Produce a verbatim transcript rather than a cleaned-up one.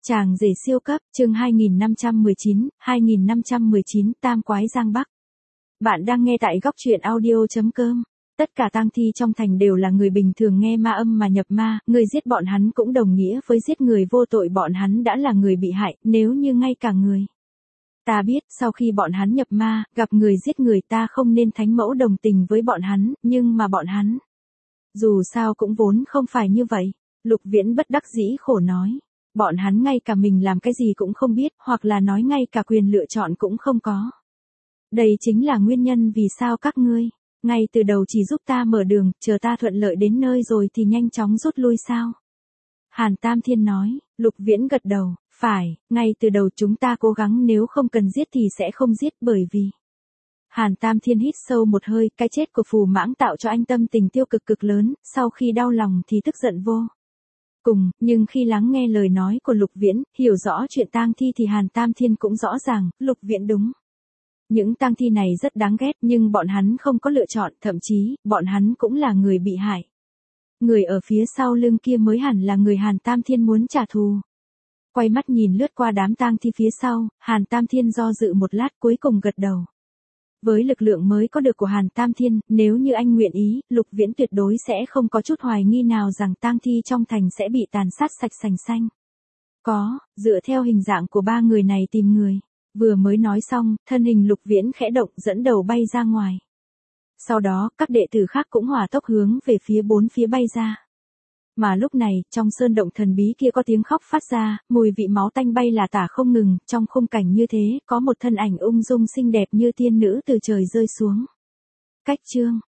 Chàng rể siêu cấp, chương hai nghìn năm trăm mười chín, hai nghìn năm trăm mười chín Tam Quái Giang Bắc. Bạn đang nghe tại góc truyện audio.com. Tất cả tang thi trong thành đều là người bình thường nghe ma âm mà nhập ma, người giết bọn hắn cũng đồng nghĩa với giết người vô tội, bọn hắn đã là người bị hại, nếu như ngay cả người. Ta biết, sau khi bọn hắn nhập ma, gặp người giết người ta không nên thánh mẫu đồng tình với bọn hắn, nhưng mà bọn hắn. Dù sao cũng vốn không phải như vậy. Lục Viễn bất đắc dĩ khổ nói. Bọn hắn ngay cả mình làm cái gì cũng không biết, hoặc là nói ngay cả quyền lựa chọn cũng không có. Đây chính là nguyên nhân vì sao các ngươi, ngay từ đầu chỉ giúp ta mở đường, chờ ta thuận lợi đến nơi rồi thì nhanh chóng rút lui sao? Hàn Tam Thiên nói. Lục Viễn gật đầu, phải, ngay từ đầu chúng ta cố gắng, nếu không cần giết thì sẽ không giết, bởi vì... Hàn Tam Thiên hít sâu một hơi, cái chết của Phù Mãng tạo cho anh tâm tình tiêu cực cực lớn, sau khi đau lòng thì tức giận vô cùng, nhưng khi lắng nghe lời nói của Lục Viễn, hiểu rõ chuyện tang thi thì Hàn Tam Thiên cũng rõ ràng, Lục Viễn đúng. Những tang thi này rất đáng ghét, nhưng bọn hắn không có lựa chọn, thậm chí, bọn hắn cũng là người bị hại. Người ở phía sau lưng kia mới hẳn là người Hàn Tam Thiên muốn trả thù. Quay mắt nhìn lướt qua đám tang thi phía sau, Hàn Tam Thiên do dự một lát cuối cùng gật đầu. Với lực lượng mới có được của Hàn Tam Thiên, nếu như anh nguyện ý, Lục Viễn tuyệt đối sẽ không có chút hoài nghi nào rằng tang thi trong thành sẽ bị tàn sát sạch sành xanh. Có, dựa theo hình dạng của ba người này tìm người. Vừa mới nói xong, thân hình Lục Viễn khẽ động dẫn đầu bay ra ngoài. Sau đó, các đệ tử khác cũng hỏa tốc hướng về phía bốn phía bay ra. Mà lúc này, trong sơn động thần bí kia có tiếng khóc phát ra, mùi vị máu tanh bay là tả không ngừng, trong khung cảnh như thế, có một thân ảnh ung dung xinh đẹp như tiên nữ từ trời rơi xuống. Cách chương